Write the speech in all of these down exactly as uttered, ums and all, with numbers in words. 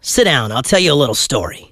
Sit down, I'll tell you a little story.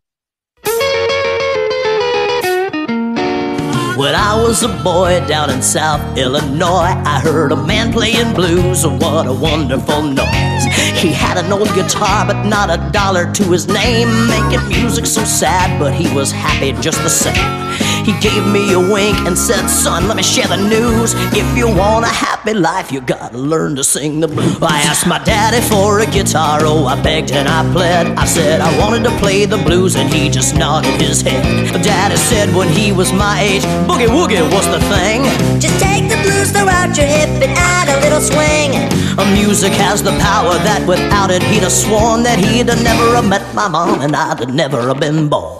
When I was a boy down in South Illinois, I heard a man playing blues, what a wonderful noise. He had an old guitar, but not a dollar to his name, making music so sad, but he was happy just the same. He gave me a wink and said, son, let me share the news. If you want a happy life, you gotta learn to sing the blues. I asked my daddy for a guitar, oh, I begged and I pled. I said I wanted to play the blues, and he just nodded his head. Daddy said when he was my age, boogie woogie was the thing. Just take the blues, throw out your hip and add a little swing. A music has the power that without it he'd have sworn that he'd have never have met my mom and I'd have never have been born.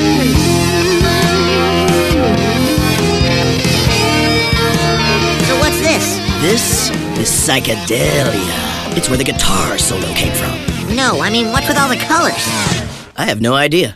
So what's this? This is psychedelia. It's where the guitar solo came from. No, I mean, what's with all the colors? I have no idea.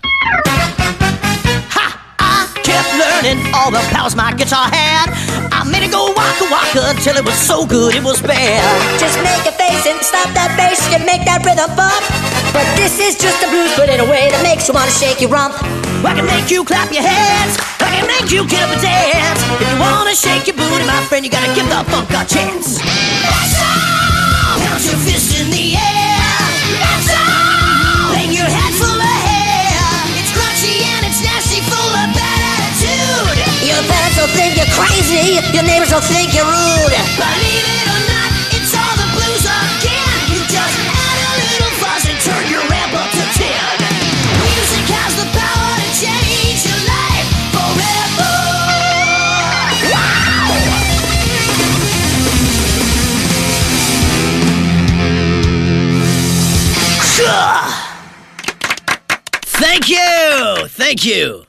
Kept learning all the powers my guitar had. I made it go waka waka till it was so good it was bad. Just make a face and stop that bass and make that rhythm bump. But this is just a blues, but in a way that makes you want to shake your rump. I can make you clap your hands, I can make you get up and dance. If you want to shake your booty, my friend, you gotta give the funk a chance. That's all! Count your fists in the air. That's all! Bang your head full of hair. It's crunchy and it's nasty, full of bad. Your parents will think you're crazy, your neighbors will think you're rude. Believe it or not, it's all the blues again. You just add a little fuzz and turn your ramp up to ten. Music has the power to change your life forever. Wow! Thank you! Thank you!